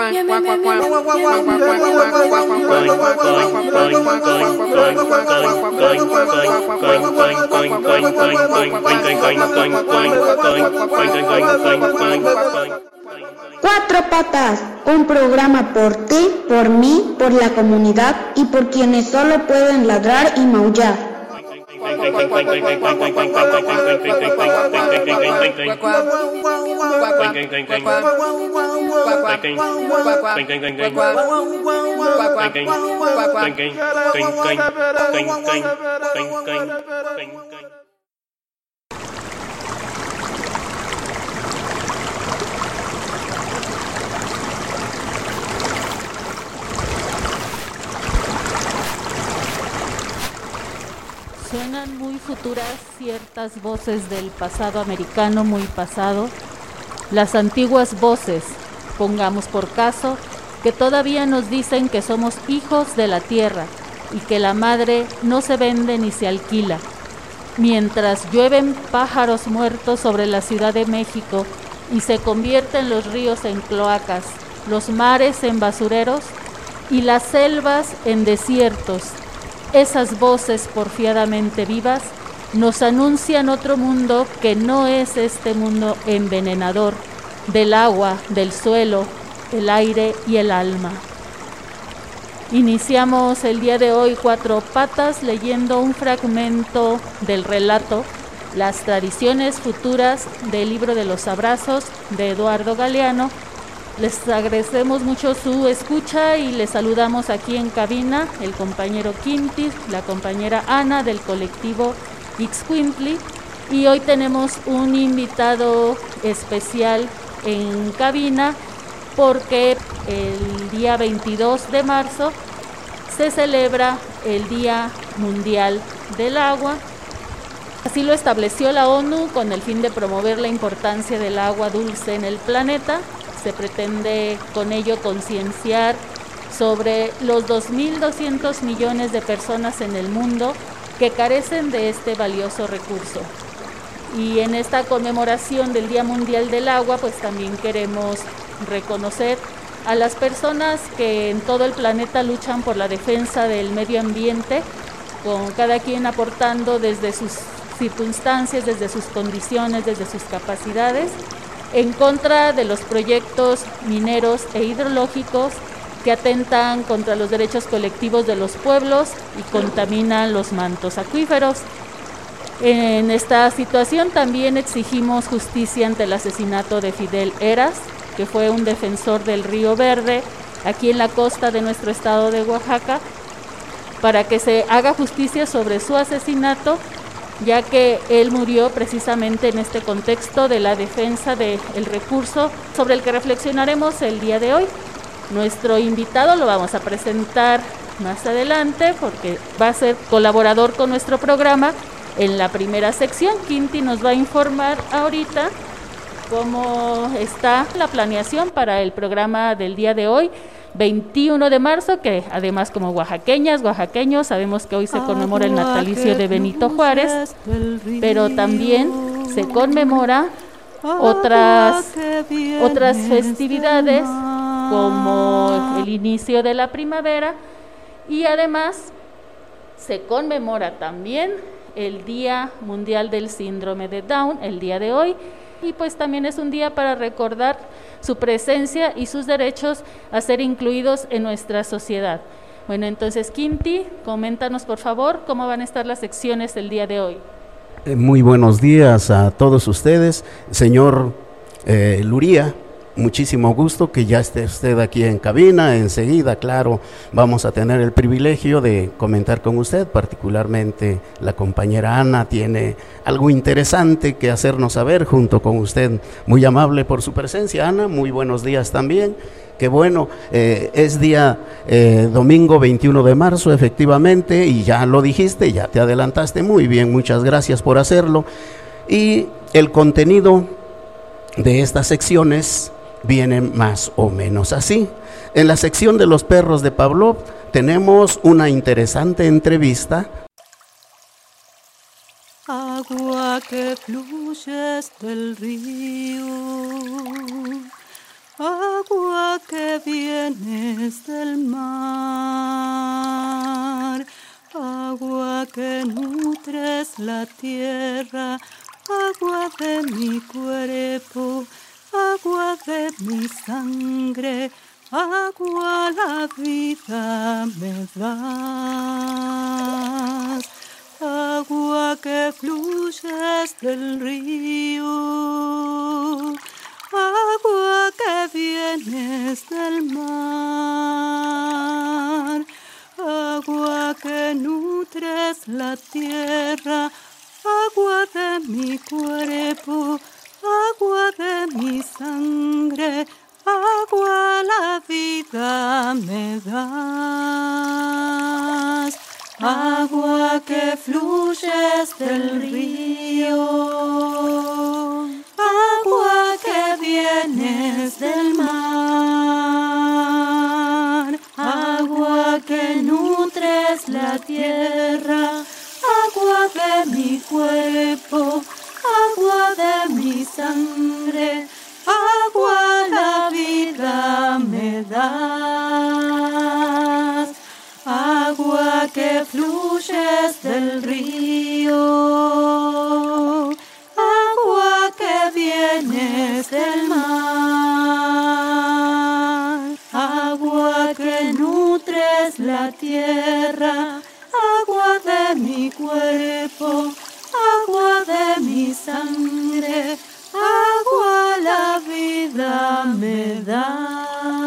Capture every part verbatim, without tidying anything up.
Cuatro Patas, un programa por ti, por mí, por la comunidad y por quienes solo pueden ladrar y maullar. Suenan muy futuras ciertas voces del pasado americano muy pasado, las antiguas voces, pongamos por caso, que todavía nos dicen que somos hijos de la tierra y que la madre no se vende ni se alquila. Mientras llueven pájaros muertos sobre la Ciudad de México y se convierten los ríos en cloacas, los mares en basureros y las selvas en desiertos, esas voces porfiadamente vivas nos anuncian otro mundo que no es este mundo envenenador del agua, del suelo, el aire y el alma. Iniciamos el día de hoy Cuatro Patas leyendo un fragmento del relato Las tradiciones futuras del libro de los abrazos de Eduardo Galeano. Les agradecemos mucho su escucha y les saludamos aquí en cabina el compañero Quinti, la compañera Ana del colectivo Ixcuintli, y hoy tenemos un invitado especial en cabina porque el día veintidós de marzo se celebra el Día Mundial del Agua. Así lo estableció la ONU con el fin de promover la importancia del agua dulce en el planeta. Se pretende con ello concienciar sobre los dos mil doscientos millones de personas en el mundo que carecen de este valioso recurso. Y en esta conmemoración del Día Mundial del Agua, pues también queremos reconocer a las personas que en todo el planeta luchan por la defensa del medio ambiente, con cada quien aportando desde sus circunstancias, desde sus condiciones, desde sus capacidades, en contra de los proyectos mineros e hidrológicos que atentan contra los derechos colectivos de los pueblos y contaminan los mantos acuíferos. En esta situación también exigimos justicia ante el asesinato de Fidel Heras, que fue un defensor del Río Verde aquí en la costa de nuestro estado de Oaxaca, para que se haga justicia sobre su asesinato, ya que él murió precisamente en este contexto de la defensa del recurso sobre el que reflexionaremos el día de hoy. Nuestro invitado lo vamos a presentar más adelante porque va a ser colaborador con nuestro programa en la primera sección. Quinti nos va a informar ahorita cómo está la planeación para el programa del día de hoy, veintiuno de marzo, que además como oaxaqueñas, oaxaqueños, sabemos que hoy se conmemora el natalicio de Benito Juárez, pero también se conmemora otras, otras festividades como el inicio de la primavera y además se conmemora también el Día Mundial del Síndrome de Down, el día de hoy, y pues también es un día para recordar su presencia y sus derechos a ser incluidos en nuestra sociedad. Bueno, entonces Quinti, coméntanos por favor cómo van a estar las secciones el día de hoy. Eh, muy buenos días a todos ustedes, señor eh, Luría. Muchísimo gusto que ya esté usted aquí en cabina. Enseguida, claro, vamos a tener el privilegio de comentar con usted, particularmente la compañera Ana tiene algo interesante que hacernos saber junto con usted. Muy amable por su presencia, Ana, muy buenos días también. Qué bueno, eh, es día eh, domingo veintiuno de marzo, efectivamente, y ya lo dijiste, ya te adelantaste muy bien, muchas gracias por hacerlo. Y el contenido de estas secciones vienen más o menos así. En la sección de los perros de Pavlov tenemos una interesante entrevista. Agua que fluyes del río, agua que vienes del mar, agua que nutres la tierra, agua de mi cuerpo, agua de mi sangre, agua la vida me das, agua que fluyes del río, agua que vienes del mar, agua que nutres la tierra, agua de mi cuerpo, agua de mi sangre, agua la vida me das, agua que fluyes del río, agua que vienes del mar, agua que nutres la tierra, agua de mi cuerpo, agua de mi sangre, agua la vida me das, agua que fluyes del río, agua que vienes del mar, agua que nutres la tierra, agua de mi cuerpo, agua de mi sangre, agua la vida me da.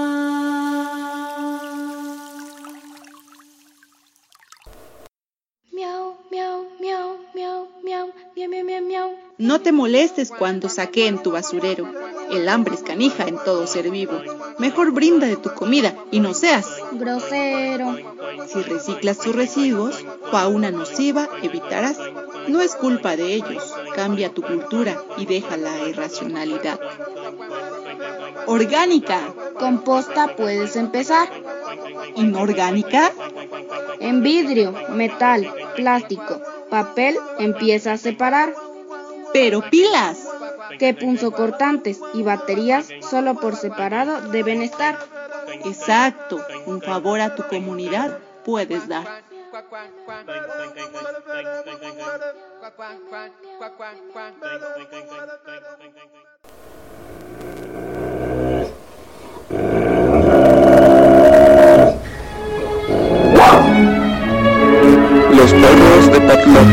Miau, miau, miau, miau, miau, miau, miau, miau, miau. No te molestes cuando saqueen tu basurero. El hambre es canija en todo ser vivo. Mejor brinda de tu comida y no seas grosero. Si reciclas tus residuos, fauna nociva evitarás. No es culpa de ellos. Cambia tu cultura y deja la irracionalidad. Orgánica. Composta puedes empezar. Inorgánica. En vidrio, metal, plástico, papel empieza a separar. Pero pilas. Que punzocortantes y baterías solo por separado deben estar. Exacto. Un favor a tu comunidad puedes dar. Los perros de Patlock.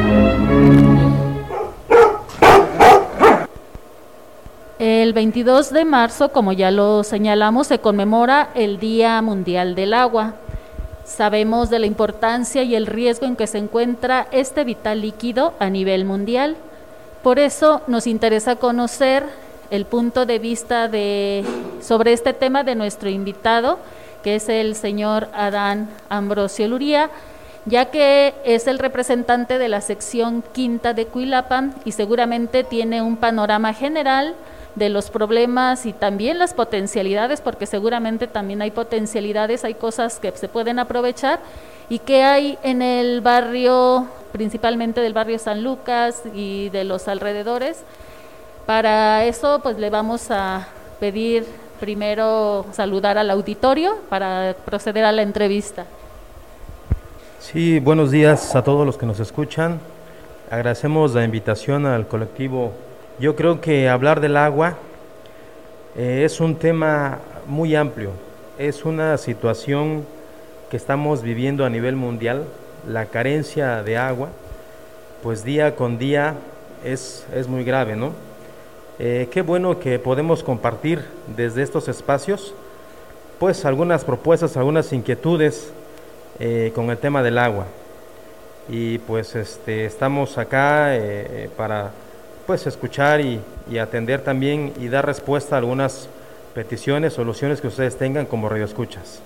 El veintidós de marzo, como ya lo señalamos, se conmemora el Día Mundial del Agua. Sabemos de la importancia y el riesgo en que se encuentra este vital líquido a nivel mundial. Por eso nos interesa conocer el punto de vista de, sobre este tema de nuestro invitado, que es el señor Adán Ambrosio Luría, ya que es el representante de la sección quinta de Cuilapan y seguramente tiene un panorama general de los problemas y también las potencialidades, porque seguramente también hay potencialidades, hay cosas que se pueden aprovechar y que hay en el barrio, principalmente del barrio San Lucas y de los alrededores. Para eso pues le vamos a pedir primero saludar al auditorio para proceder a la entrevista. Sí, buenos días a todos los que nos escuchan. Agradecemos la invitación al colectivo. Yo creo que hablar del agua eh, es un tema muy amplio. Es una situación que estamos viviendo a nivel mundial. La carencia de agua, pues día con día es, es muy grave, ¿no? Eh, qué bueno que podemos compartir desde estos espacios, pues algunas propuestas, algunas inquietudes eh, con el tema del agua. Y pues este, estamos acá eh, para pues escuchar y, y atender también y dar respuesta a algunas peticiones, soluciones que ustedes tengan como radioescuchas.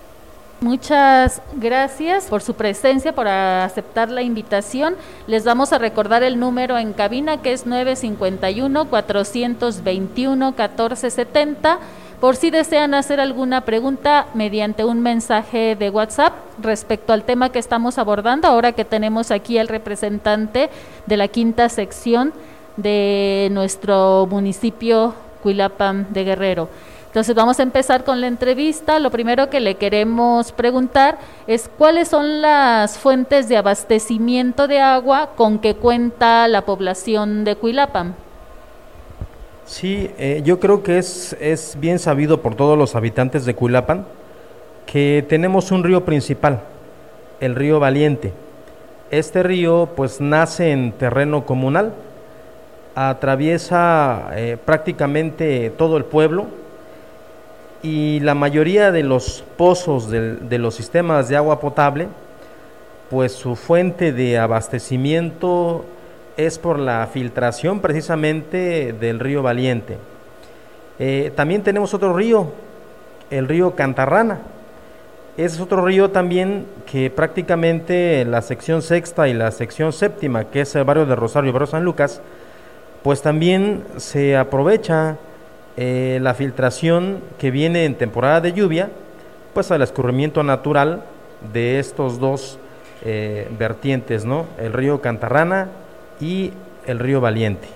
Muchas gracias por su presencia, por aceptar la invitación. Les vamos a recordar el número en cabina, que es nueve cinco uno, cuatro dos uno, uno cuatro siete cero, por si desean hacer alguna pregunta mediante un mensaje de WhatsApp respecto al tema que estamos abordando, ahora que tenemos aquí al representante de la quinta sección de nuestro municipio Cuilapam de Guerrero. Entonces vamos a empezar con la entrevista. Lo primero que le queremos preguntar es cuáles son las fuentes de abastecimiento de agua con que cuenta la población de Cuilapam. Sí, eh, yo creo que es, es bien sabido por todos los habitantes de Cuilapam que tenemos un río principal, el río Valiente. Este río pues nace en terreno comunal, atraviesa eh, prácticamente todo el pueblo y la mayoría de los pozos de, de los sistemas de agua potable, pues su fuente de abastecimiento es por la filtración precisamente del río Valiente. Eh, también tenemos otro río, el río Cantarrana. Ese es otro río también que prácticamente la sección sexta y la sección séptima, que es el barrio de Rosario y barrio San Lucas, pues también se aprovecha eh, la filtración que viene en temporada de lluvia, pues al escurrimiento natural de estos dos eh, vertientes, ¿no? El río Cantarrana y el río Valiente.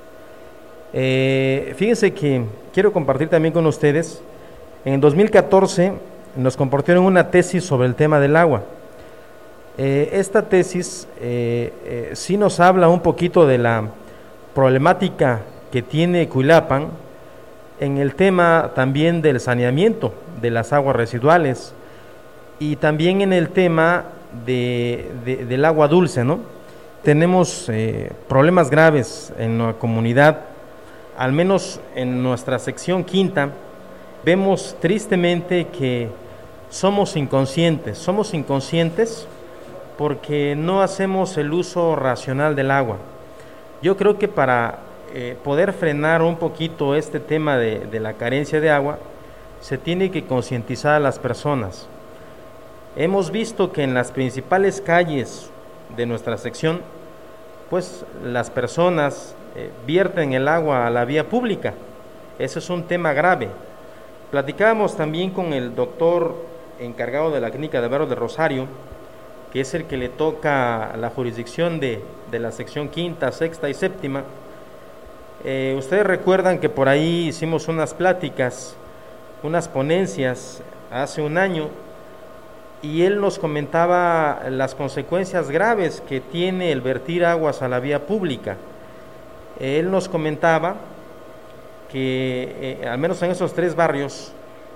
Eh, fíjense que quiero compartir también con ustedes, en dos mil catorce nos compartieron una tesis sobre el tema del agua. Eh, esta tesis eh, eh, sí nos habla un poquito de la problemática que tiene Cuilapam en el tema también del saneamiento de las aguas residuales y también en el tema de, de, del agua dulce, ¿no? Tenemos eh, problemas graves en la comunidad, al menos en nuestra sección quinta, vemos tristemente que somos inconscientes, somos inconscientes porque no hacemos el uso racional del agua. Yo creo que para eh, poder frenar un poquito este tema de, de la carencia de agua, se tiene que concientizar a las personas. Hemos visto que en las principales calles de nuestra sección, pues las personas eh, vierten el agua a la vía pública. Ese es un tema grave. Platicábamos también con el doctor encargado de la clínica de barrio de Rosario, que es el que le toca la jurisdicción de, de la sección quinta, sexta y séptima. Eh, ustedes recuerdan que por ahí hicimos unas pláticas, unas ponencias hace un año, y él nos comentaba las consecuencias graves que tiene el vertir aguas a la vía pública. Él nos comentaba que eh, al menos en esos tres barrios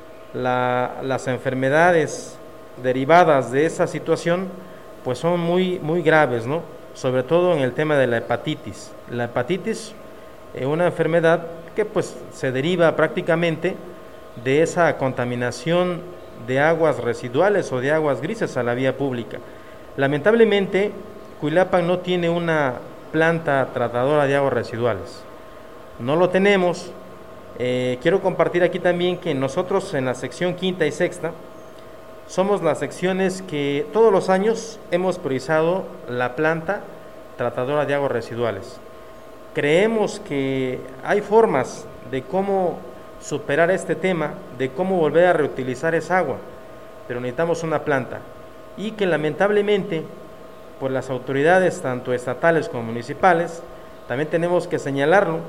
la, las enfermedades derivadas de esa situación pues son muy, muy graves, ¿no? Sobre todo en el tema de la hepatitis. La hepatitis es una enfermedad que pues se deriva prácticamente de esa contaminación de aguas residuales o de aguas grises a la vía pública. Lamentablemente, Cuilapam no tiene una planta tratadora de aguas residuales. No lo tenemos. Eh, quiero compartir aquí también que nosotros en la sección quinta y sexta somos las secciones que todos los años hemos priorizado la planta tratadora de aguas residuales. Creemos que hay formas de cómo superar este tema, de cómo volver a reutilizar esa agua, pero necesitamos una planta y que lamentablemente pues las autoridades tanto estatales como municipales, también tenemos que señalarlo,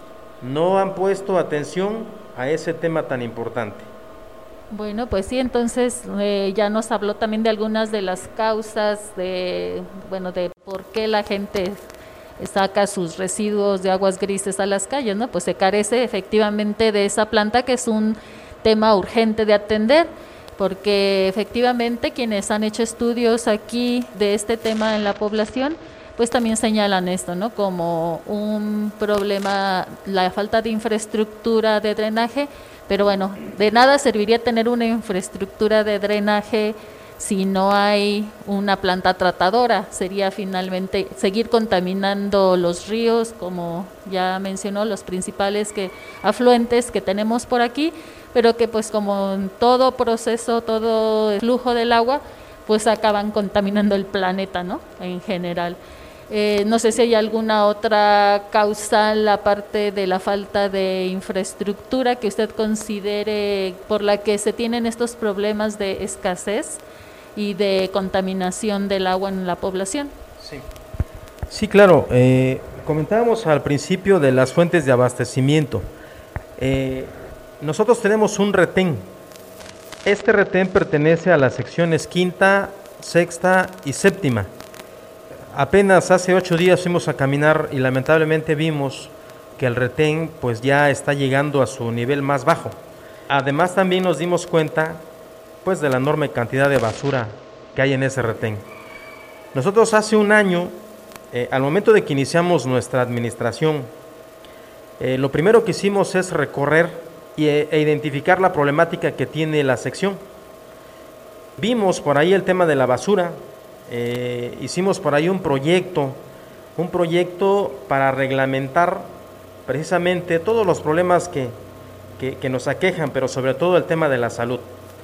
no han puesto atención a ese tema tan importante. Bueno, pues sí, entonces eh, ya nos habló también de algunas de las causas de, bueno, de por qué la gente saca sus residuos de aguas grises a las calles, ¿no? Pues se carece efectivamente de esa planta, que es un tema urgente de atender, porque efectivamente quienes han hecho estudios aquí de este tema en la población, pues también señalan esto, ¿no? Como un problema, la falta de infraestructura de drenaje, pero bueno, de nada serviría tener una infraestructura de drenaje si no hay una planta tratadora. Sería finalmente seguir contaminando los ríos, como ya mencionó, los principales que, afluentes que tenemos por aquí, pero que pues como en todo proceso, todo el flujo del agua, pues acaban contaminando el planeta, ¿no? En general. Eh, no sé si hay alguna otra causal, aparte de la falta de infraestructura, que usted considere por la que se tienen estos problemas de escasez y de contaminación del agua en la población. Sí, sí, claro. Eh, comentábamos al principio de las fuentes de abastecimiento. Eh, nosotros tenemos un retén. Este retén pertenece a las secciones quinta, sexta y séptima. Apenas hace ocho días fuimos a caminar y lamentablemente vimos que el retén pues ya está llegando a su nivel más bajo. Además también nos dimos cuenta pues de la enorme cantidad de basura que hay en ese retén. Nosotros hace un año, eh, al momento de que iniciamos nuestra administración, eh, lo primero que hicimos es recorrer y, e, e identificar la problemática que tiene la sección. Vimos por ahí el tema de la basura, eh, hicimos por ahí un proyecto, un proyecto para reglamentar precisamente todos los problemas que, que, que nos aquejan, pero sobre todo el tema de la salud.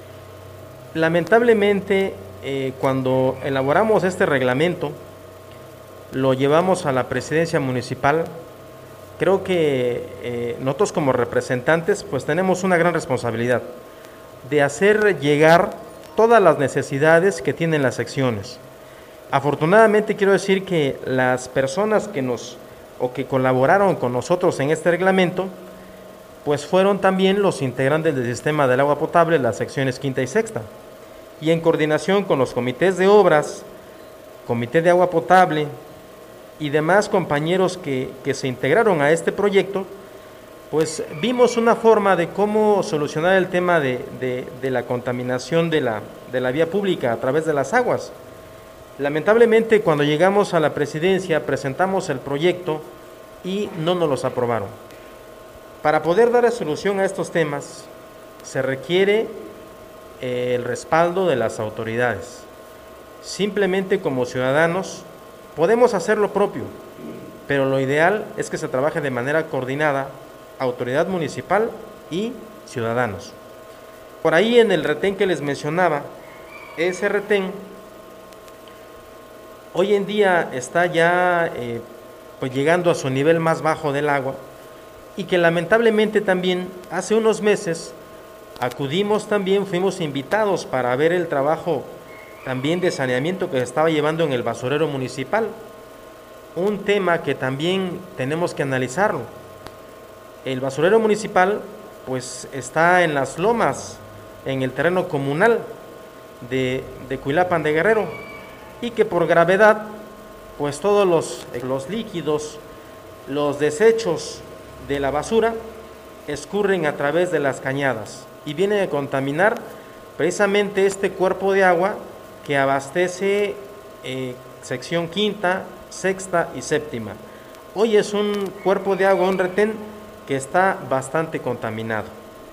Lamentablemente, eh, cuando elaboramos este reglamento, lo llevamos a la presidencia municipal. Creo que eh, nosotros como representantes pues tenemos una gran responsabilidad de hacer llegar todas las necesidades que tienen las secciones. Afortunadamente quiero decir que las personas que nos o que colaboraron con nosotros en este reglamento pues fueron también los integrantes del sistema del agua potable, las secciones quinta y sexta, y en coordinación con los comités de obras, comité de agua potable y demás compañeros que, que se integraron a este proyecto, pues vimos una forma de cómo solucionar el tema de, de, de la contaminación de la, de la vía pública a través de las aguas. Lamentablemente, cuando llegamos a la presidencia, presentamos el proyecto y no nos los aprobaron. Para poder dar solución a estos temas, se requiere eh, el respaldo de las autoridades. Simplemente como ciudadanos podemos hacer lo propio, pero lo ideal es que se trabaje de manera coordinada, autoridad municipal y ciudadanos. Por ahí en el retén que les mencionaba, ese retén hoy en día está ya eh, pues llegando a su nivel más bajo del agua, y que lamentablemente también hace unos meses acudimos también, fuimos invitados para ver el trabajo también de saneamiento que se estaba llevando en el basurero municipal, un tema que también tenemos que analizarlo. El basurero municipal pues está en las lomas, en el terreno comunal de, de Cuilapan de Guerrero, y que por gravedad pues todos los, los líquidos, los desechos de la basura escurren a través de las cañadas y vienen a contaminar precisamente este cuerpo de agua que abastece eh, sección quinta, sexta y séptima. Hoy es un cuerpo de agua, un retén que está bastante contaminado.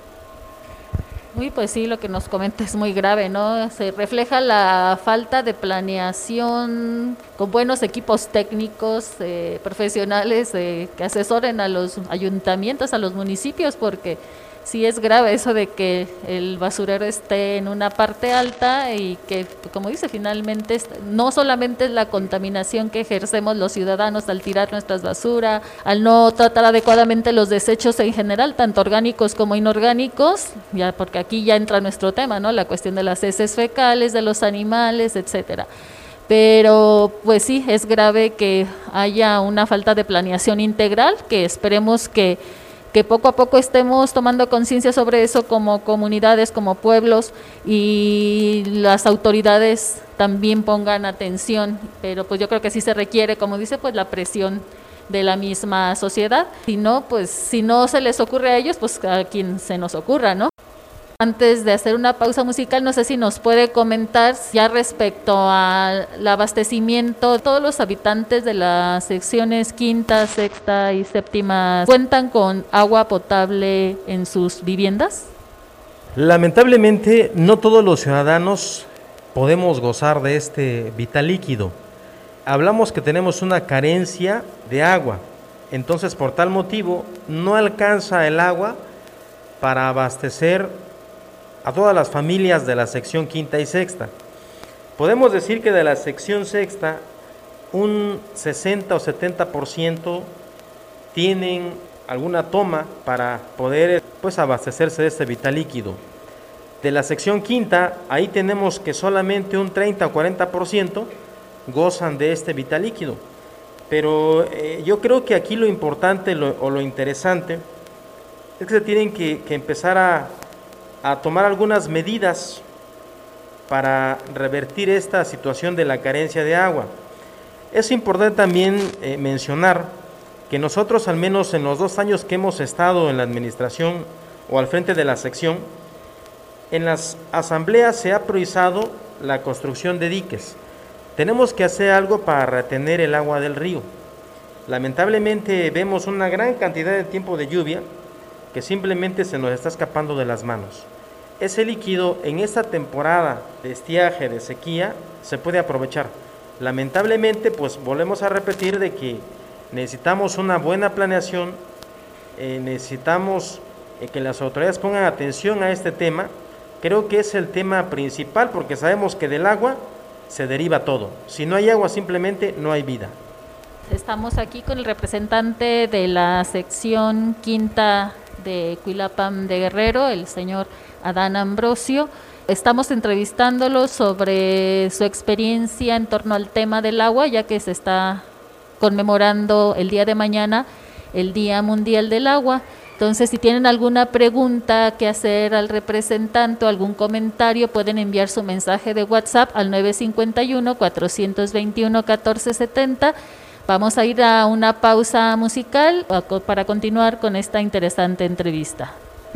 Uy, pues sí, lo que nos comenta es muy grave, ¿no? Se refleja la falta de planeación con buenos equipos técnicos, eh, profesionales eh, que asesoren a los ayuntamientos, a los municipios, porque sí es grave eso de que el basurero esté en una parte alta y que, como dice, finalmente no solamente es la contaminación que ejercemos los ciudadanos al tirar nuestras basuras, al no tratar adecuadamente los desechos en general, tanto orgánicos como inorgánicos, ya porque aquí ya entra nuestro tema, ¿no? La cuestión de las heces fecales, de los animales, etcétera. Pero pues sí, es grave que haya una falta de planeación integral, que esperemos que que poco a poco estemos tomando conciencia sobre eso como comunidades, como pueblos, y las autoridades también pongan atención, pero pues yo creo que sí se requiere, como dice, pues la presión de la misma sociedad. Si no, pues si no se les ocurre a ellos, pues a quien se nos ocurra, ¿no? Antes de hacer una pausa musical, no sé si nos puede comentar ya respecto al abastecimiento. Todos los habitantes de las secciones quinta, sexta y séptima cuentan con agua potable en sus viviendas. Lamentablemente, no todos los ciudadanos podemos gozar de este vital líquido. Hablamos que tenemos una carencia de agua, entonces por tal motivo no alcanza el agua para abastecer a todas las familias de la sección quinta y sexta. Podemos decir que de la sección sexta, un sesenta o setenta por ciento tienen alguna toma para poder pues abastecerse de este vital líquido. De la sección quinta, ahí tenemos que solamente un treinta o cuarenta por ciento gozan de este vital líquido. Pero eh, yo creo que aquí lo importante lo, o lo interesante es que se tienen que, que empezar a, a tomar algunas medidas para revertir esta situación de la carencia de agua. Es importante también eh, mencionar que nosotros, al menos en los dos años que hemos estado en la administración o al frente de la sección, en las asambleas se ha priorizado la construcción de diques. Tenemos que hacer algo para retener el agua del río. Lamentablemente vemos una gran cantidad de tiempo de lluvia que simplemente se nos está escapando de las manos. Ese líquido en esta temporada de estiaje, de sequía, se puede aprovechar. Lamentablemente, pues volvemos a repetir de que necesitamos una buena planeación, eh, necesitamos eh, que las autoridades pongan atención a este tema. Creo que es el tema principal porque sabemos que del agua se deriva todo. Si no hay agua, simplemente no hay vida. Estamos aquí con el representante de la sección quinta de Cuilapam de Guerrero, el señor Adán Ambrosio. Estamos entrevistándolo sobre su experiencia en torno al tema del agua, ya que se está conmemorando el día de mañana el Día Mundial del Agua. Entonces, si tienen alguna pregunta que hacer al representante o algún comentario, pueden enviar su mensaje de WhatsApp al nueve cinco uno, cuatro dos uno, uno cuatro siete cero. Vamos a ir a una pausa musical para continuar con esta interesante entrevista.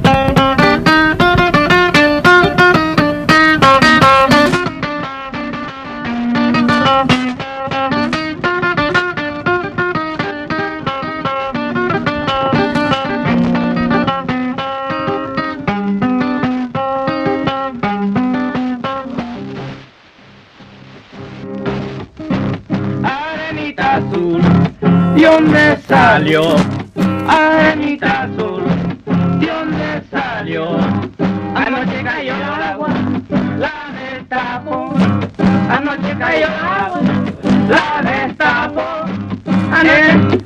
¿De dónde salió? Arenita azul, ¿de dónde salió? Anoche cayó el agua, la destapó. Anoche cayó el agua, la destapó. Anoche...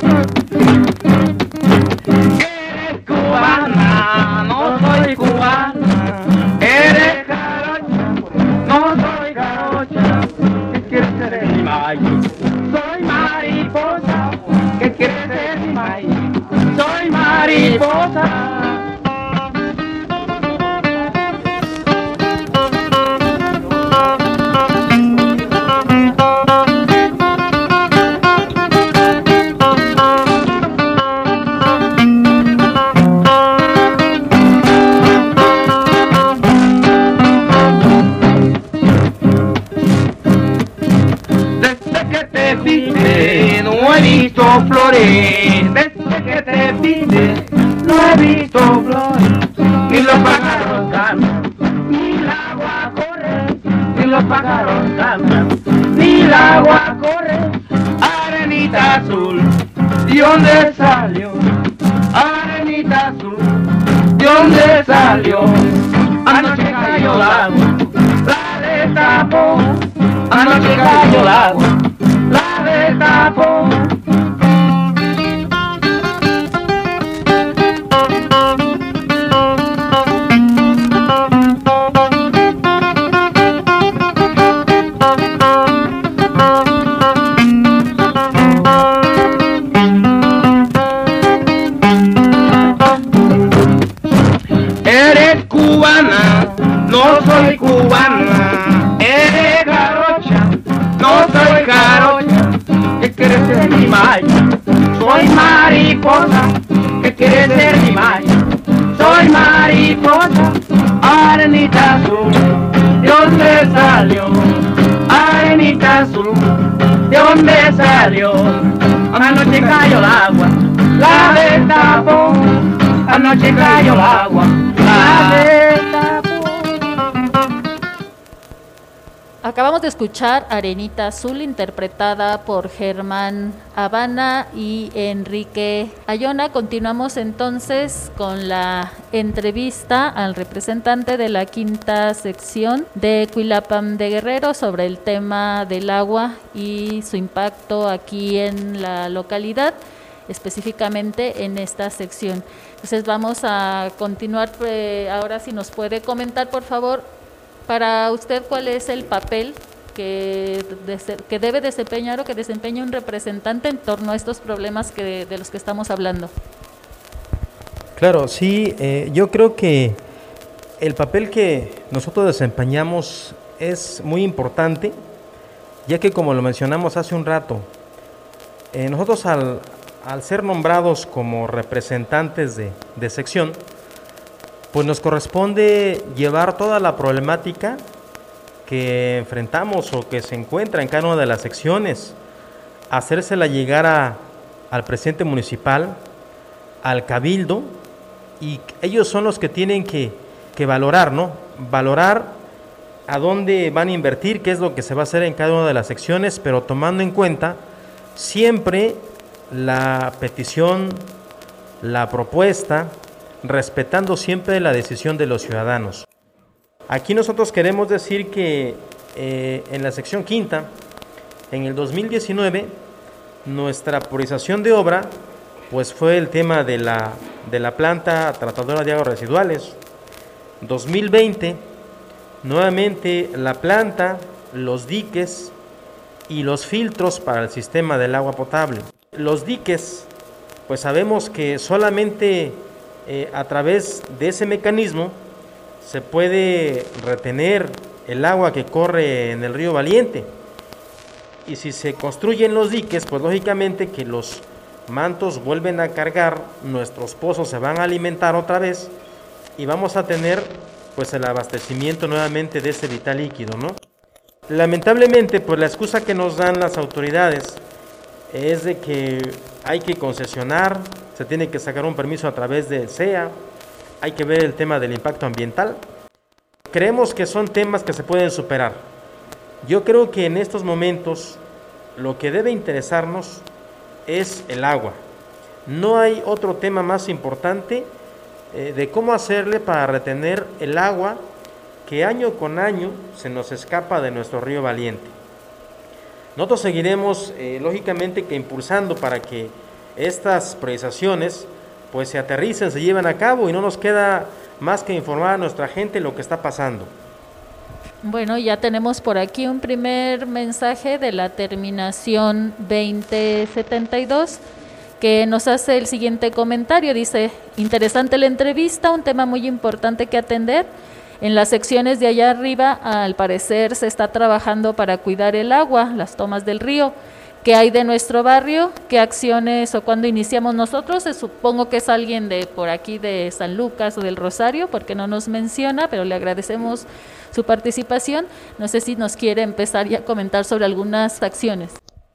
Eres cubana, no soy cubana. Eres jarocha, no soy jarocha. ¿Qué quieres ser en mi maíz? Soy mariposa. ¿Qué quieres ser mi maíz? Soy mariposa. Desde que te viste no he visto flores, desde que te viste no he visto flores, ni los pájaros cantan, ni el agua corre, ni los pájaros cantan, ni el agua corre. Arenita azul, ¿de dónde salió? Arenita azul, ¿de dónde salió? Anoche cayó el agua, la destapó. Anoche cayó el agua, la destapó. Eres cubana, no soy cubana. Eres jarocha, no soy jarocha. ¿Qué quieres ser mi maya? Soy mariposa. ¿Qué quieres ser mi maya? Soy mariposa. Arenita azul, ¿de dónde salió? Arenita azul, ¿de dónde salió? Anoche cayó el agua, la destapó. Anoche cayó el agua, la destapó. Acabamos de escuchar Arenita Azul, interpretada por Germán Habana y Enrique Ayona. Continuamos entonces con la entrevista al representante de la quinta sección de Cuilapam de Guerrero sobre el tema del agua y su impacto aquí en la localidad, específicamente en esta sección. Entonces vamos a continuar. Eh, ahora, si nos puede comentar, por favor, para usted, ¿cuál es el papel que, de, que debe desempeñar o que desempeña un representante en torno a estos problemas que, de los que estamos hablando? Claro, sí, eh, yo creo que el papel que nosotros desempeñamos es muy importante, ya que como lo mencionamos hace un rato, eh, nosotros al, al ser nombrados como representantes de, de sección, pues nos corresponde llevar toda la problemática que enfrentamos o que se encuentra en cada una de las secciones, hacérsela llegar a, al presidente municipal, al cabildo, y ellos son los que tienen que, que valorar, ¿no? Valorar a dónde van a invertir, qué es lo que se va a hacer en cada una de las secciones, pero tomando en cuenta siempre la petición, la propuesta, respetando siempre la decisión de los ciudadanos. Aquí nosotros queremos decir que eh, en la sección quinta, en el dos mil diecinueve, nuestra priorización de obra pues fue el tema de la, de la planta tratadora de aguas residuales. dos mil veinte, nuevamente la planta, los diques y los filtros para el sistema del agua potable. Los diques, pues sabemos que solamente eh, a través de ese mecanismo se puede retener el agua que corre en el río Valiente. Y si se construyen los diques, pues lógicamente que los mantos vuelven a cargar, nuestros pozos se van a alimentar otra vez y vamos a tener pues el abastecimiento nuevamente de ese vital líquido, ¿no? Lamentablemente, pues la excusa que nos dan las autoridades es de que hay que concesionar, se tiene que sacar un permiso a través del C E A, hay que ver el tema del impacto ambiental. Creemos que son temas que se pueden superar. Yo creo que en estos momentos lo que debe interesarnos es el agua. No hay otro tema más importante eh, de cómo hacerle para retener el agua que año con año se nos escapa de nuestro río Valiente. Nosotros seguiremos eh, lógicamente que impulsando para que estas priorizaciones pues se aterricen, se lleven a cabo y no nos queda más que informar a nuestra gente lo que está pasando. Bueno, ya tenemos por aquí un primer mensaje de la terminación veinte setenta y dos que nos hace el siguiente comentario. Dice, interesante la entrevista, un tema muy importante que atender. En las secciones de allá arriba, al parecer, se está trabajando para cuidar el agua, las tomas del río. ¿Qué hay de nuestro barrio? ¿Qué acciones o cuándo iniciamos nosotros? Supongo que es alguien de por aquí de San Lucas o del Rosario, porque no nos menciona, pero le agradecemos su participación. No sé si nos quiere empezar ya a comentar sobre algunas acciones.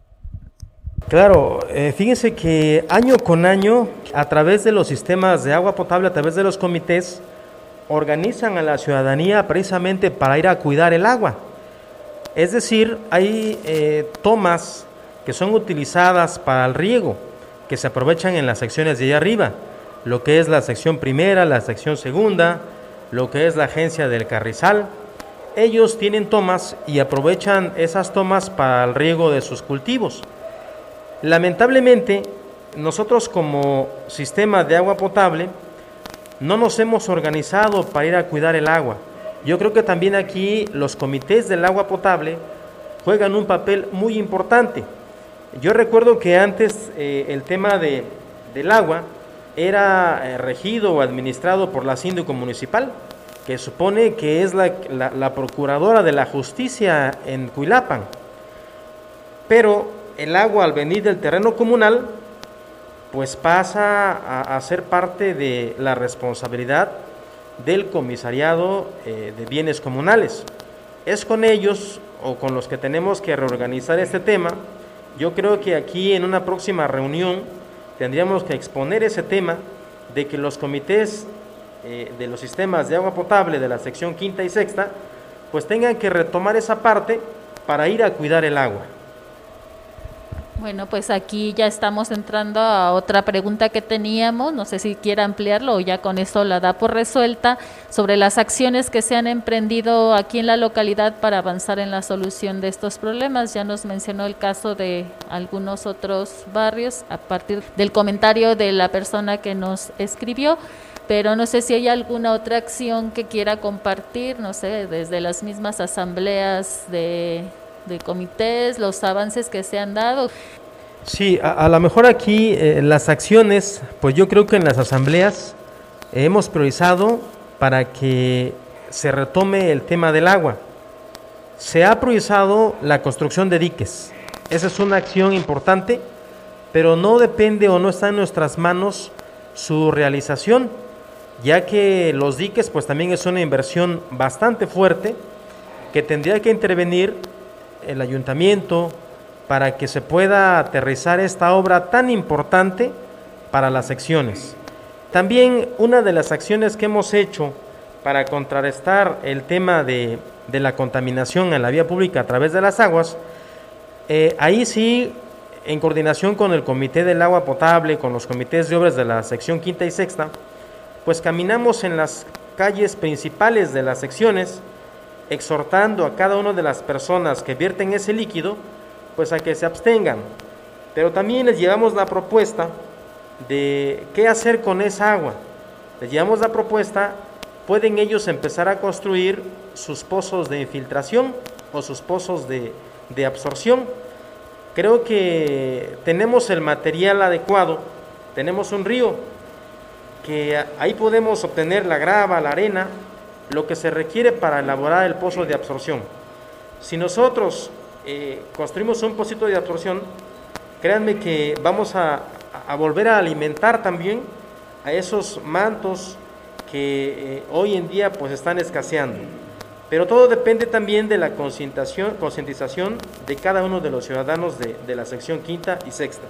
Claro, eh, fíjense que año con año, a través de los sistemas de agua potable, a través de los comités, organizan a la ciudadanía precisamente para ir a cuidar el agua. Es decir, hay eh, tomas que son utilizadas para el riego, que se aprovechan en las secciones de allá arriba, lo que es la sección primera, la sección segunda, lo que es la agencia del Carrizal. Ellos tienen tomas y aprovechan esas tomas para el riego de sus cultivos. Lamentablemente, nosotros como sistema de agua potable no nos hemos organizado para ir a cuidar el agua. Yo creo que también aquí los comités del agua potable juegan un papel muy importante. Yo recuerdo que antes eh, el tema de, del agua era eh, regido o administrado por la síndico municipal, que supone que es la, la, la procuradora de la justicia en Cuilapan. Pero el agua, al venir del terreno comunal, pues pasa a, a ser parte de la responsabilidad del comisariado eh, de bienes comunales. Es con ellos o con los que tenemos que reorganizar este tema. Yo creo que aquí en una próxima reunión tendríamos que exponer ese tema de que los comités eh, de los sistemas de agua potable de la sección quinta y sexta pues tengan que retomar esa parte para ir a cuidar el agua. Bueno, pues aquí ya estamos entrando a otra pregunta que teníamos, no sé si quiere ampliarlo o ya con eso la da por resuelta, sobre las acciones que se han emprendido aquí en la localidad para avanzar en la solución de estos problemas. Ya nos mencionó el caso de algunos otros barrios a partir del comentario de la persona que nos escribió, pero no sé si hay alguna otra acción que quiera compartir, no sé, desde las mismas asambleas de... de comités, los avances que se han dado. Sí, a, a lo mejor aquí eh, las acciones, pues yo creo que en las asambleas hemos priorizado para que se retome el tema del agua. Se ha priorizado la construcción de diques. Esa es una acción importante, pero no depende o no está en nuestras manos su realización, ya que los diques pues también es una inversión bastante fuerte que tendría que intervenir el ayuntamiento para que se pueda aterrizar esta obra tan importante para las secciones. También una de las acciones que hemos hecho para contrarrestar el tema de, de la contaminación en la vía pública a través de las aguas, eh, ahí sí, en coordinación con el Comité del Agua Potable, con los comités de obras de la sección quinta y sexta, pues caminamos en las calles principales de las secciones, exhortando a cada una de las personas que vierten ese líquido, pues a que se abstengan. Pero también les llevamos la propuesta de qué hacer con esa agua. Les llevamos la propuesta, pueden ellos empezar a construir sus pozos de infiltración o sus pozos de, de absorción. Creo que tenemos el material adecuado, tenemos un río, que ahí podemos obtener la grava, la arena, lo que se requiere para elaborar el pozo de absorción. Si nosotros eh, construimos un pocito de absorción, créanme que vamos a, a volver a alimentar también a esos mantos que eh, hoy en día pues están escaseando. Pero todo depende también de la concientización, concientización de cada uno de los ciudadanos de, de la sección quinta y sexta.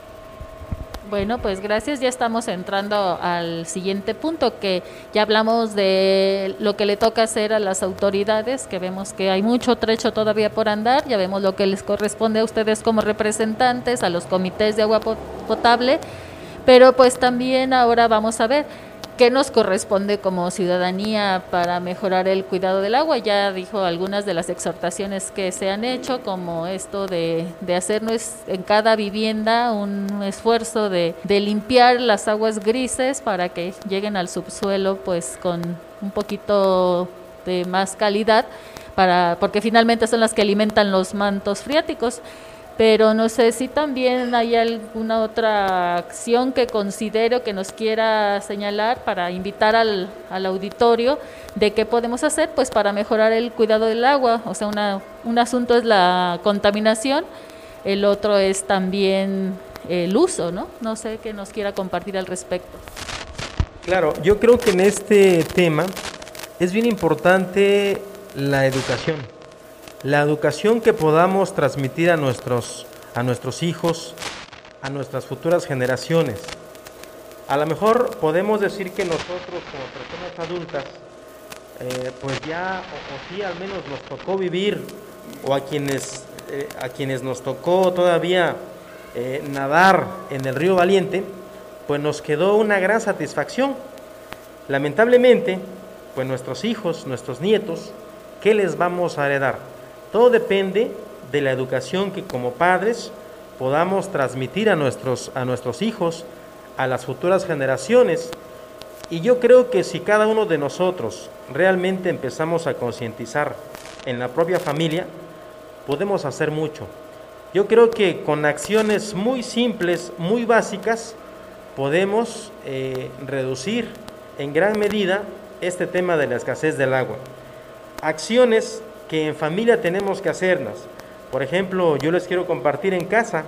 Bueno, pues gracias. Ya estamos entrando al siguiente punto, que ya hablamos de lo que le toca hacer a las autoridades, que vemos que hay mucho trecho todavía por andar. Ya vemos lo que les corresponde a ustedes como representantes, a los comités de agua potable, pero pues también ahora vamos a ver qué nos corresponde como ciudadanía para mejorar el cuidado del agua. Ya dijo algunas de las exhortaciones que se han hecho, como esto de, de hacernos en cada vivienda un esfuerzo de, de limpiar las aguas grises para que lleguen al subsuelo pues con un poquito de más calidad, para porque finalmente son las que alimentan los mantos freáticos. Pero no sé si también hay alguna otra acción que considero que nos quiera señalar para invitar al, al auditorio de qué podemos hacer pues para mejorar el cuidado del agua. O sea, una, un asunto es la contaminación, el otro es también el uso, ¿no? No sé qué nos quiera compartir al respecto. Claro, yo creo que en este tema es bien importante la educación. La educación que podamos transmitir a nuestros, a nuestros hijos, a nuestras futuras generaciones. A lo mejor podemos decir que nosotros como personas adultas, eh, pues ya, o, o sí al menos nos tocó vivir, o a quienes, eh, a quienes nos tocó todavía eh, nadar en el río Valiente, pues nos quedó una gran satisfacción. Lamentablemente, pues nuestros hijos, nuestros nietos, ¿qué les vamos a heredar? Todo depende de la educación que como padres podamos transmitir a nuestros, a nuestros hijos, a las futuras generaciones. Y yo creo que si cada uno de nosotros realmente empezamos a concientizar en la propia familia, podemos hacer mucho. Yo creo que con acciones muy simples, muy básicas, podemos eh, reducir en gran medida este tema de la escasez del agua. Acciones que en familia tenemos que hacerlas. Por ejemplo, yo les quiero compartir en casa.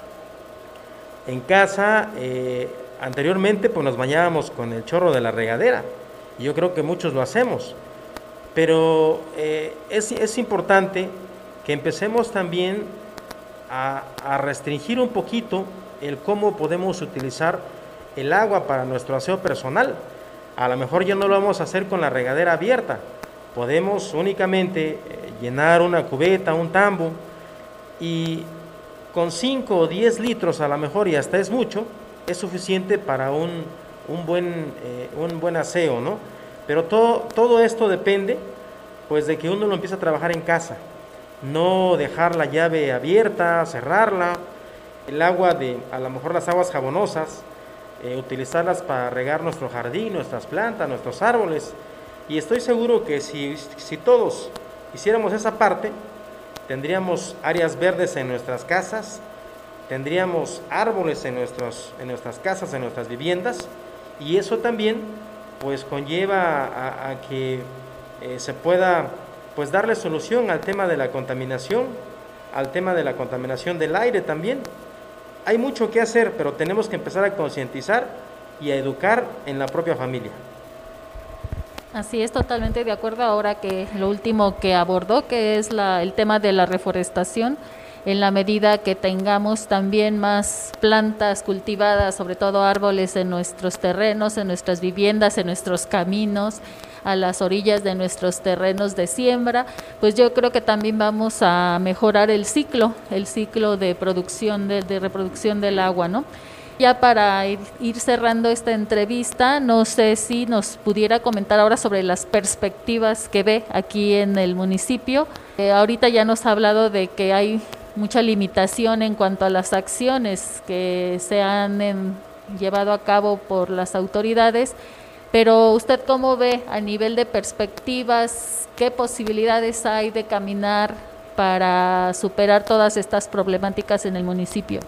En casa, eh, anteriormente pues nos bañábamos con el chorro de la regadera. Y yo creo que muchos lo hacemos. Pero eh, es, es importante que empecemos también a, a restringir un poquito el cómo podemos utilizar el agua para nuestro aseo personal. A lo mejor ya no lo vamos a hacer con la regadera abierta. Podemos únicamente llenar una cubeta, un tambo, y con cinco o diez litros a lo mejor, y hasta es mucho, es suficiente para un, un, buen, eh, un buen aseo, ¿no? Pero todo, todo esto depende pues de que uno lo empiece a trabajar en casa, no dejar la llave abierta, cerrarla, el agua de, a lo mejor las aguas jabonosas, eh, utilizarlas para regar nuestro jardín, nuestras plantas, nuestros árboles. Y estoy seguro que si, si todos hiciéramos esa parte, tendríamos áreas verdes en nuestras casas, tendríamos árboles en, nuestros, en nuestras casas, en nuestras viviendas, y eso también pues conlleva a, a que eh, se pueda pues darle solución al tema de la contaminación, al tema de la contaminación del aire también. Hay mucho que hacer, pero tenemos que empezar a concientizar y a educar en la propia familia. Así es, totalmente de acuerdo. Ahora que lo último que abordó, que es la, el tema de la reforestación, en la medida que tengamos también más plantas cultivadas, sobre todo árboles en nuestros terrenos, en nuestras viviendas, en nuestros caminos, a las orillas de nuestros terrenos de siembra, pues yo creo que también vamos a mejorar el ciclo, el ciclo de producción, de, de reproducción del agua, ¿no? Ya para ir, ir cerrando esta entrevista, no sé si nos pudiera comentar ahora sobre las perspectivas que ve aquí en el municipio. Eh, ahorita ya nos ha hablado de que hay mucha limitación en cuanto a las acciones que se han en, llevado a cabo por las autoridades, pero ¿usted cómo ve a nivel de perspectivas, qué posibilidades hay de caminar para superar todas estas problemáticas en el municipio?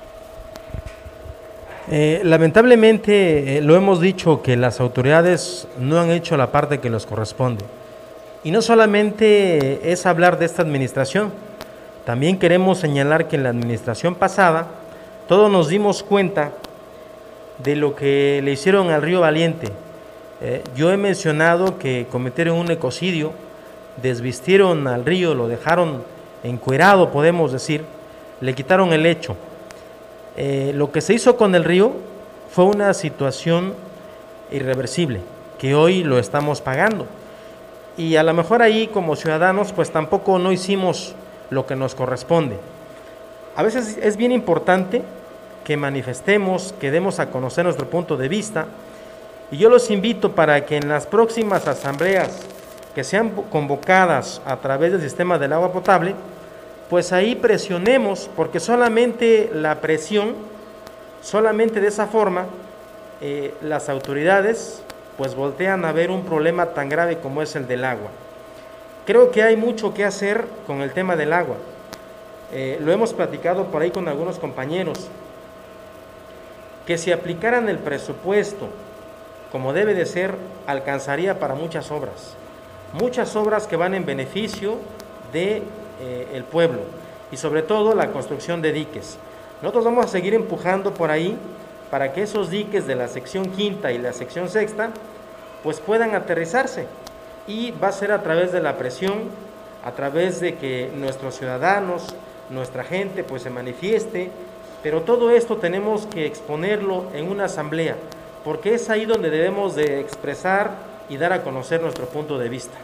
Eh, lamentablemente eh, lo hemos dicho que las autoridades no han hecho la parte que les corresponde. Y no solamente es hablar de esta administración, también queremos señalar que en la administración pasada todos nos dimos cuenta de lo que le hicieron al río Valiente. Eh, yo he mencionado que cometieron un ecocidio, desvistieron al río, lo dejaron encuerado, podemos decir, le quitaron el lecho. Eh, lo que se hizo con el río fue una situación irreversible, que hoy lo estamos pagando. Y a lo mejor ahí como ciudadanos pues tampoco no hicimos lo que nos corresponde. A veces es bien importante que manifestemos, que demos a conocer nuestro punto de vista, y yo los invito para que en las próximas asambleas que sean convocadas a través del sistema del agua potable, pues ahí presionemos, porque solamente la presión, solamente de esa forma, eh, las autoridades pues voltean a ver un problema tan grave como es el del agua. Creo que hay mucho que hacer con el tema del agua. Eh, lo hemos platicado por ahí con algunos compañeros, que si aplicaran el presupuesto como debe de ser, alcanzaría para muchas obras, muchas obras que van en beneficio de eh, el pueblo, y sobre todo la construcción de diques. Nosotros vamos a seguir empujando por ahí para que esos diques de la sección quinta y la sección sexta pues puedan aterrizarse, y va a ser a través de la presión, a través de que nuestros ciudadanos, nuestra gente pues se manifieste, pero todo esto tenemos que exponerlo en una asamblea, porque es ahí donde debemos de expresar y dar a conocer nuestro punto de vista.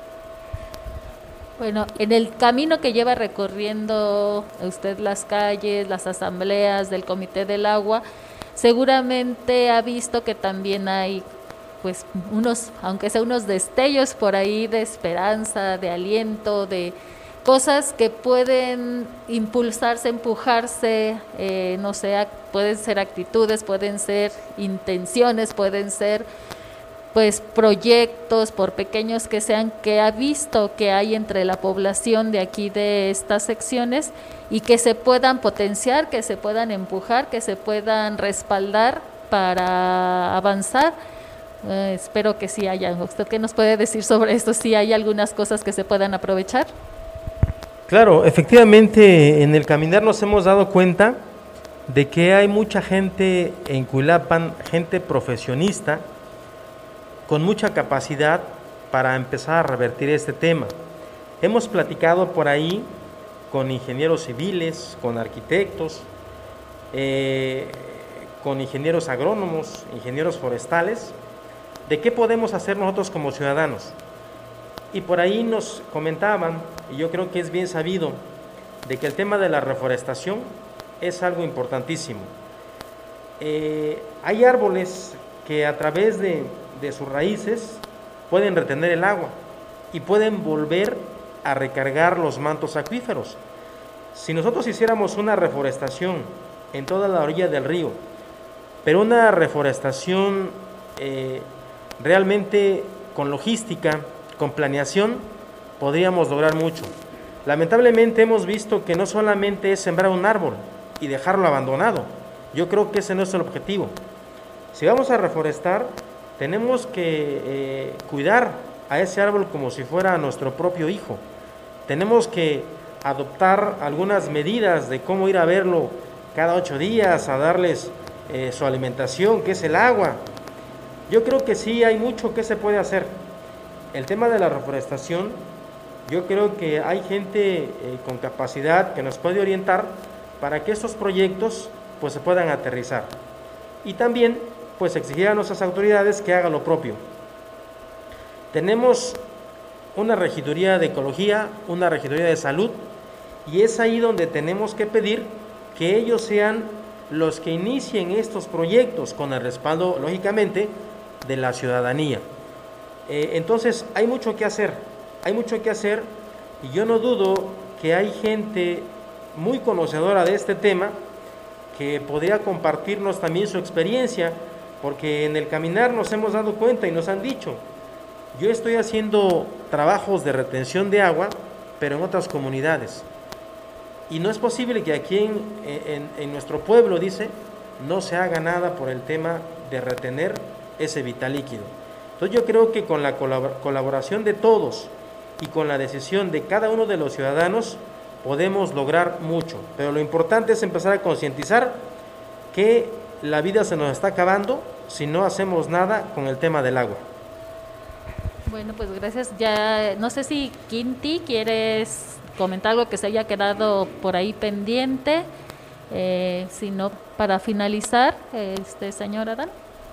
Bueno, en el camino que lleva recorriendo usted las calles, las asambleas del Comité del Agua, seguramente ha visto que también hay pues unos, aunque sea unos destellos por ahí de esperanza, de aliento, de cosas que pueden impulsarse, empujarse, eh, no sé, pueden ser actitudes, pueden ser intenciones, pueden ser pues proyectos, por pequeños que sean, que ha visto que hay entre la población de aquí de estas secciones, y que se puedan potenciar, que se puedan empujar, que se puedan respaldar para avanzar. Eh, espero que sí haya. ¿Usted qué nos puede decir sobre esto? ¿Si hay algunas cosas que se puedan aprovechar? Claro, efectivamente en el caminar nos hemos dado cuenta de que hay mucha gente en Cuilapan, gente profesionista, con mucha capacidad para empezar a revertir este tema. Hemos platicado por ahí con ingenieros civiles, con arquitectos, eh, con ingenieros agrónomos, ingenieros forestales, de qué podemos hacer nosotros como ciudadanos. Y por ahí nos comentaban, y yo creo que es bien sabido, de que el tema de la reforestación es algo importantísimo. Eh, hay árboles que a través de, de sus raíces pueden retener el agua y pueden volver a recargar los mantos acuíferos. Si nosotros hiciéramos una reforestación en toda la orilla del río, pero una reforestación eh, realmente con logística, con planeación, podríamos lograr mucho. Lamentablemente hemos visto que no solamente es sembrar un árbol y dejarlo abandonado. Yo creo que ese no es el objetivo. Si vamos a reforestar, tenemos que eh, cuidar a ese árbol como si fuera nuestro propio hijo. Tenemos que adoptar algunas medidas de cómo ir a verlo cada ocho días, a darles eh, su alimentación, que es el agua. Yo creo que sí hay mucho que se puede hacer. El tema de la reforestación, yo creo que hay gente eh, con capacidad que nos puede orientar para que estos proyectos pues se puedan aterrizar. Y también pues exigir a nuestras autoridades que hagan lo propio. Tenemos una regiduría de ecología, una regiduría de salud, y es ahí donde tenemos que pedir que ellos sean los que inicien estos proyectos con el respaldo, lógicamente, de la ciudadanía. Eh, entonces, hay mucho que hacer, hay mucho que hacer, y yo no dudo que hay gente muy conocedora de este tema que podría compartirnos también su experiencia, porque en el caminar nos hemos dado cuenta y nos han dicho, yo estoy haciendo trabajos de retención de agua, pero en otras comunidades. Y no es posible que aquí en, en, en nuestro pueblo, dice, no se haga nada por el tema de retener ese vital líquido. Entonces yo creo que con la colaboración de todos y con la decisión de cada uno de los ciudadanos podemos lograr mucho. Pero lo importante es empezar a concientizar que la vida se nos está acabando si no hacemos nada con el tema del agua. Bueno, pues gracias. Ya no sé si Quinti quieres comentar algo que se haya quedado por ahí pendiente, eh, si no, para finalizar, este señor Adán.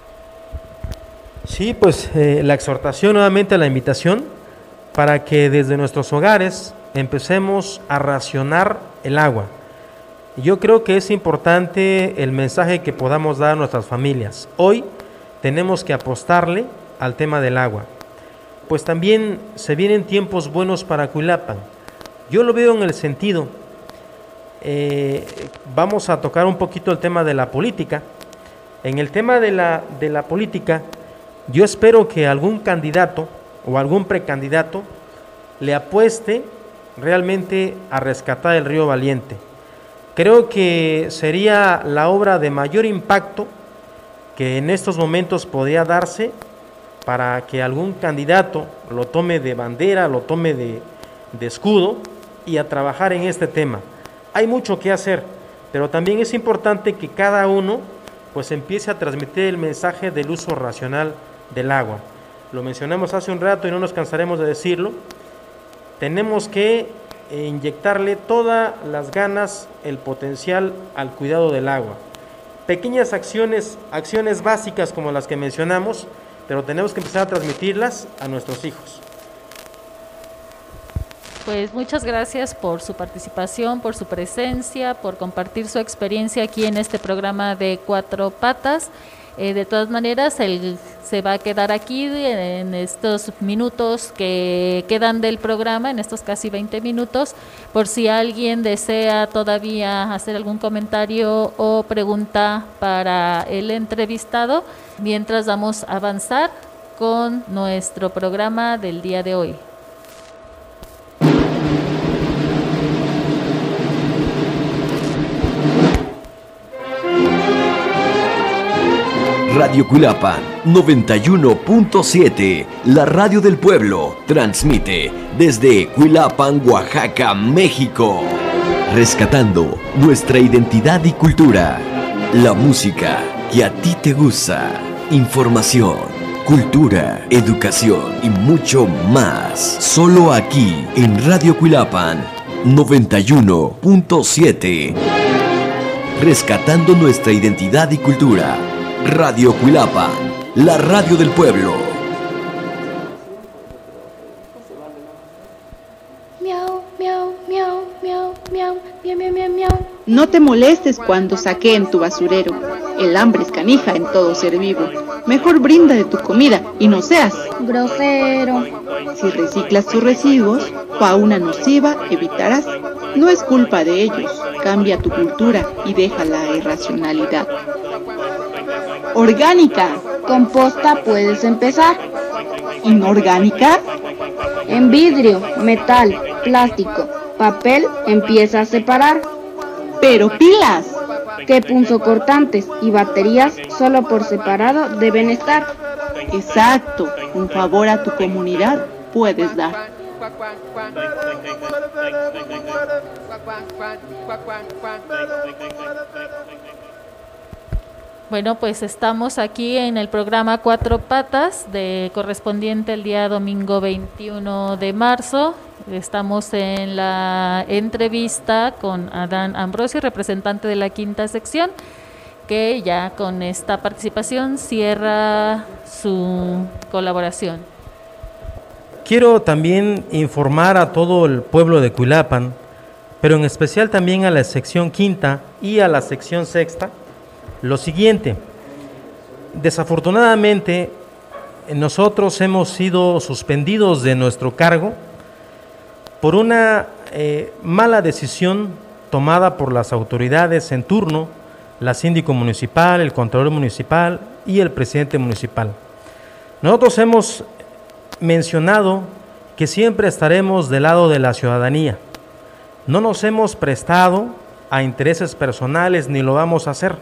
Sí, pues eh, la exhortación, nuevamente la invitación, para que desde nuestros hogares empecemos a racionar el agua. Yo creo que es importante el mensaje que podamos dar a nuestras familias. Hoy tenemos que apostarle al tema del agua, pues también se vienen tiempos buenos para Cuilapan. Yo lo veo en el sentido, eh, vamos a tocar un poquito el tema de la política. En el tema de la, de la política, yo espero que algún candidato o algún precandidato le apueste realmente a rescatar el río Valiente. Creo que sería la obra de mayor impacto que en estos momentos podría darse para que algún candidato lo tome de bandera, lo tome de, de escudo y a trabajar en este tema. Hay mucho que hacer, pero también es importante que cada uno pues empiece a transmitir el mensaje del uso racional del agua. Lo mencionamos hace un rato y no nos cansaremos de decirlo. Tenemos que inyectarle todas las ganas, el potencial al cuidado del agua. Pequeñas acciones, acciones básicas como las que mencionamos, pero tenemos que empezar a transmitirlas a nuestros hijos. Pues muchas gracias por su participación, por su presencia, por compartir su experiencia aquí en este programa de Cuatro Patas. Eh, de todas maneras, él se va a quedar aquí en estos minutos que quedan del programa, en estos casi veinte minutos, por si alguien desea todavía hacer algún comentario o pregunta para el entrevistado, mientras vamos a avanzar con nuestro programa del día de hoy. Radio Cuilapan noventa y uno punto siete, la radio del pueblo, transmite desde Cuilapan, Oaxaca, México, rescatando nuestra identidad y cultura, la música que a ti te gusta, información, cultura, educación y mucho más, solo aquí en Radio Cuilapan noventa y uno punto siete, rescatando nuestra identidad y cultura. Radio Cuilapan, la radio del pueblo. Miau, miau, miau, miau, miau, miau, miau, miau, miau. No te molestes cuando saqueen tu basurero. El hambre es canija en todo ser vivo. Mejor brinda de tu comida y no seas Grosero. Si reciclas tus residuos, fauna nociva evitarás. No es culpa de ellos. Cambia tu cultura y deja la irracionalidad. Orgánica. Composta puedes empezar. Inorgánica. En vidrio, metal, plástico, papel empieza a separar. Pero pilas. Que punzocortantes y baterías solo por separado deben estar. Exacto, un favor a tu comunidad puedes dar. Bueno, pues estamos aquí en el programa Cuatro Patas, de correspondiente el día domingo veintiuno de marzo. Estamos en la entrevista con Adán Ambrosio, representante de la quinta sección, que ya con esta participación cierra su colaboración. Quiero también informar a todo el pueblo de Cuilapan, pero en especial también a la sección quinta y a la sección sexta, lo siguiente. Desafortunadamente, nosotros hemos sido suspendidos de nuestro cargo por una eh, mala decisión tomada por las autoridades en turno, la síndico municipal, el contralor municipal y el presidente municipal. Nosotros hemos mencionado que siempre estaremos del lado de la ciudadanía. No nos hemos prestado a intereses personales ni lo vamos a hacer.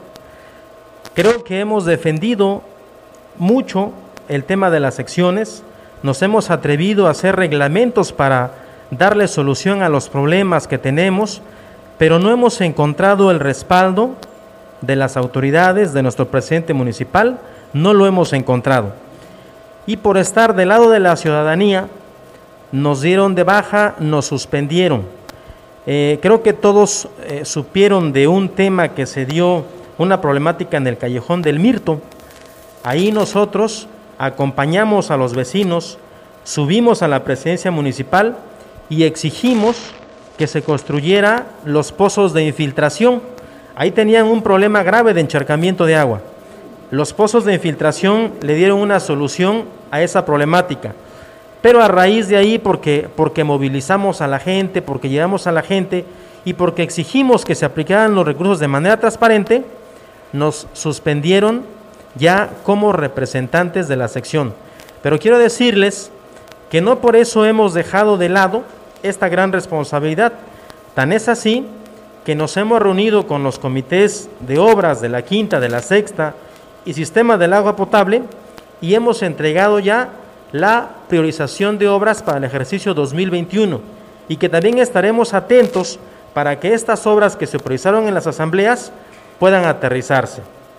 Creo que hemos defendido mucho el tema de las secciones, nos hemos atrevido a hacer reglamentos para darle solución a los problemas que tenemos, pero no hemos encontrado el respaldo de las autoridades, de nuestro presidente municipal, no lo hemos encontrado. Y por estar del lado de la ciudadanía, nos dieron de baja, nos suspendieron. Eh, creo que todos eh, supieron de un tema que se dio, una problemática en el Callejón del Mirto. Ahí nosotros acompañamos a los vecinos, subimos a la presidencia municipal y exigimos que se construyera los pozos de infiltración. Ahí tenían un problema grave de encharcamiento de agua. Los pozos de infiltración le dieron una solución a esa problemática, pero a raíz de ahí, porque, porque movilizamos a la gente, porque llevamos a la gente y porque exigimos que se aplicaran los recursos de manera transparente, nos suspendieron ya como representantes de la sección. Pero quiero decirles que no por eso hemos dejado de lado esta gran responsabilidad. Tan es así que nos hemos reunido con los comités de obras de la quinta, de la sexta y sistema del agua potable y hemos entregado ya la priorización de obras para el ejercicio dos mil veintiuno y que también estaremos atentos para que estas obras que se priorizaron en las asambleas puedan aterrizarse.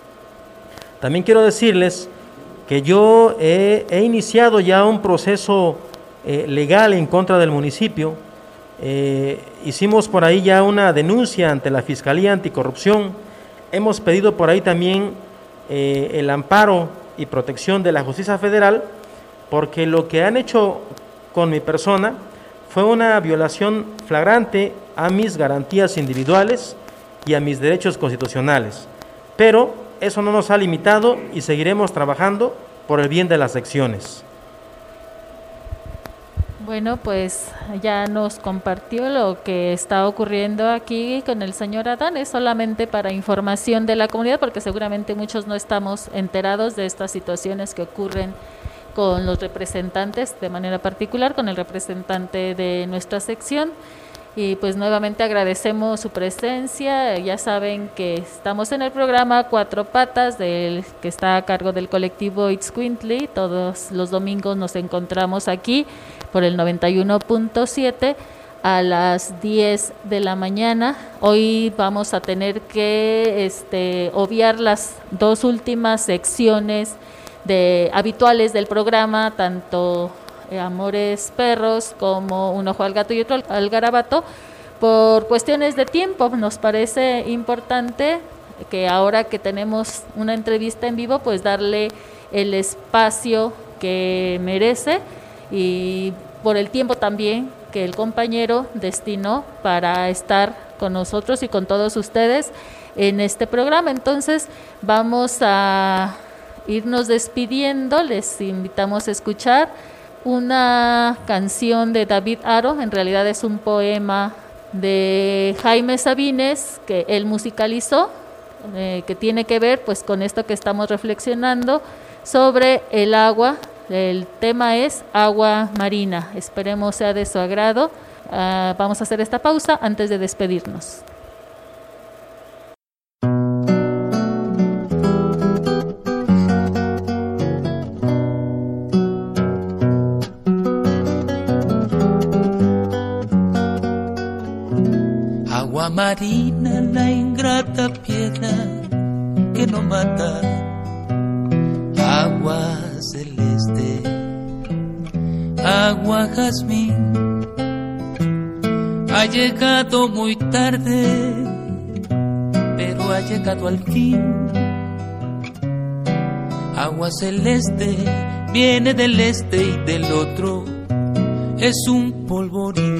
También quiero decirles que yo he, he iniciado ya un proceso eh, legal en contra del municipio. Eh, hicimos por ahí ya una denuncia ante la Fiscalía Anticorrupción. Hemos pedido por ahí también eh, el amparo y protección de la Justicia Federal, porque lo que han hecho con mi persona fue una violación flagrante a mis garantías individuales y a mis derechos constitucionales. Pero eso no nos ha limitado y seguiremos trabajando por el bien de las secciones. Bueno, pues ya nos compartió lo que está ocurriendo aquí con el señor Adán. Es solamente para información de la comunidad, porque seguramente muchos no estamos enterados de estas situaciones que ocurren con los representantes, de manera particular con el representante de nuestra sección. Y pues nuevamente agradecemos su presencia. Ya saben que estamos en el programa Cuatro Patas, del que está a cargo del colectivo Itzcuintli. Todos los domingos nos encontramos aquí por el noventa y uno punto siete a las diez de la mañana. Hoy vamos a tener que este, obviar las dos últimas secciones de habituales del programa, tanto Amores Perros como Un Ojo al Gato y Otro al Garabato. Por cuestiones de tiempo nos parece importante que ahora que tenemos una entrevista en vivo, pues darle el espacio que merece, y por el tiempo también que el compañero destinó para estar con nosotros y con todos ustedes en este programa. Entonces vamos a irnos despidiendo. Les invitamos a escuchar una canción de David Haro. En realidad es un poema de Jaime Sabines que él musicalizó, eh, que tiene que ver pues con esto que estamos reflexionando sobre el agua. El tema es agua marina. Esperemos sea de su agrado. Uh, vamos a hacer esta pausa antes de despedirnos. marina, la ingrata piedra que no mata. Agua celeste, agua jazmín, ha llegado muy tarde, pero ha llegado al fin. Agua celeste viene del este y del otro es un polvorín.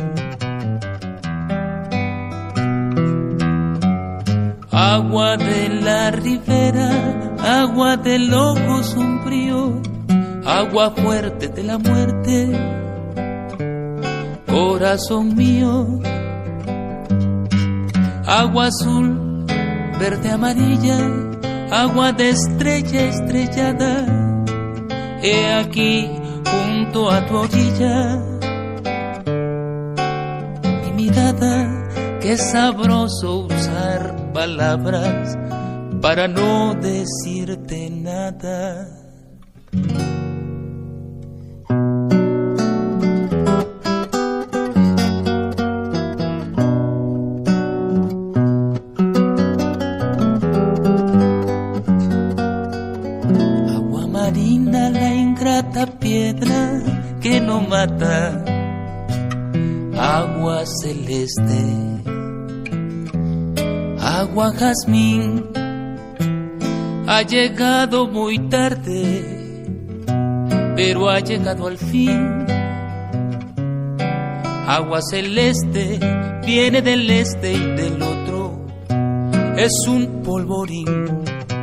Agua de la ribera, agua del ojo sombrío, agua fuerte de la muerte, corazón mío. Agua azul, verde, amarilla, agua de estrella estrellada, he aquí junto a tu orilla. Mi mirada, qué sabroso usar palabras para no decirte nada. Agua marina, la ingrata piedra que no mata. Agua celeste, agua jazmín, ha llegado muy tarde, pero ha llegado al fin. Agua celeste viene del este y del otro es un polvorín.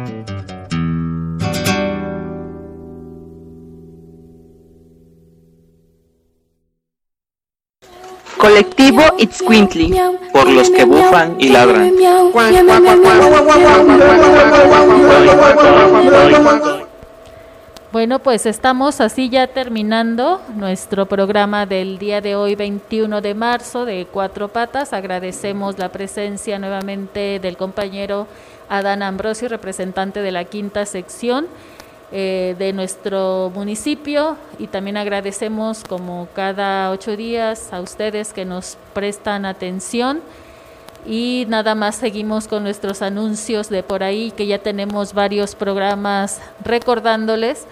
Colectivo Itzcuintli, por los que bufan y ladran. Bueno, pues estamos así ya terminando nuestro programa del día de hoy, veintiuno de marzo, de Cuatro Patas. Agradecemos la presencia nuevamente del compañero Adán Ambrosio, representante de la quinta sección eh, de nuestro municipio, y también agradecemos como cada ocho días a ustedes que nos prestan atención. Y nada más seguimos con nuestros anuncios de por ahí, que ya tenemos varios programas recordándoles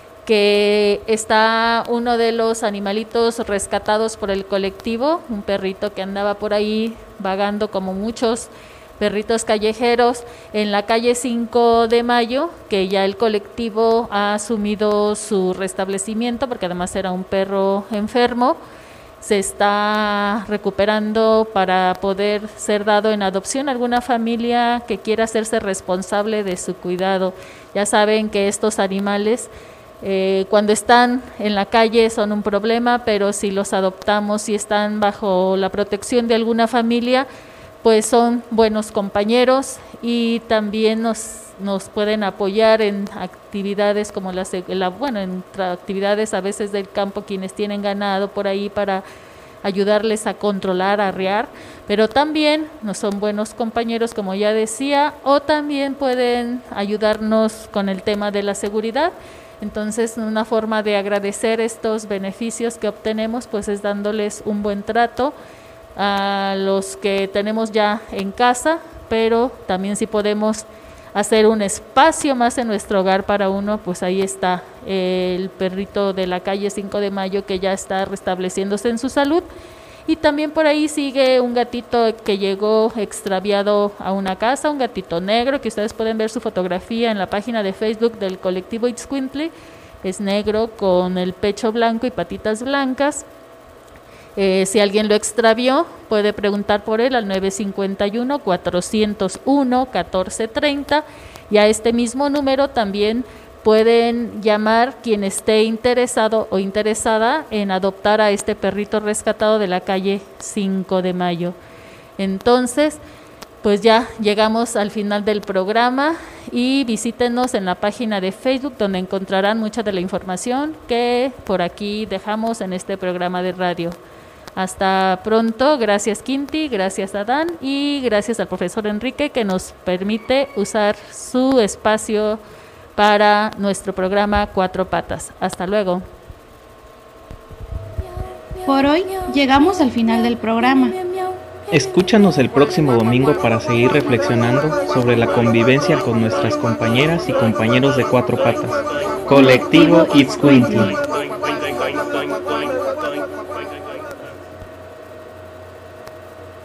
que está uno de los animalitos rescatados por el colectivo, un perrito que andaba por ahí vagando como muchos perritos callejeros en la calle cinco de mayo, que ya el colectivo ha asumido su restablecimiento porque además era un perro enfermo. Se está recuperando para poder ser dado en adopción a alguna familia que quiera hacerse responsable de su cuidado. Ya saben que estos animales eh, cuando están en la calle son un problema, pero si los adoptamos y están bajo la protección de alguna familia, pues son buenos compañeros y también nos, nos pueden apoyar en actividades como las, la, bueno, en actividades a veces del campo, quienes tienen ganado por ahí para ayudarles a controlar, a arrear, pero también no son buenos compañeros, como ya decía, o también pueden ayudarnos con el tema de la seguridad. Entonces, una forma de agradecer estos beneficios que obtenemos, pues es dándoles un buen trato a los que tenemos ya en casa, pero también si podemos hacer un espacio más en nuestro hogar para uno, pues ahí está el perrito de la calle cinco de mayo que ya está restableciéndose en su salud. Y también por ahí sigue un gatito que llegó extraviado a una casa, un gatito negro, que ustedes pueden ver su fotografía en la página de Facebook del colectivo Itzcuintli. Es negro con el pecho blanco y patitas blancas. Eh, si alguien lo extravió, puede preguntar por él al nueve cinco uno, cuatro cero uno, uno cuatro tres cero, y a este mismo número también pueden llamar quien esté interesado o interesada en adoptar a este perrito rescatado de la calle cinco de mayo. Entonces, pues ya llegamos al final del programa y visítenos en la página de Facebook, donde encontrarán mucha de la información que por aquí dejamos en este programa de radio. Hasta pronto, gracias Quinti, gracias Adán y gracias al profesor Enrique que nos permite usar su espacio para nuestro programa Cuatro Patas. Hasta luego. Por hoy llegamos al final del programa. Escúchanos el próximo domingo para seguir reflexionando sobre la convivencia con nuestras compañeras y compañeros de cuatro patas. Colectivo Itzcuintli.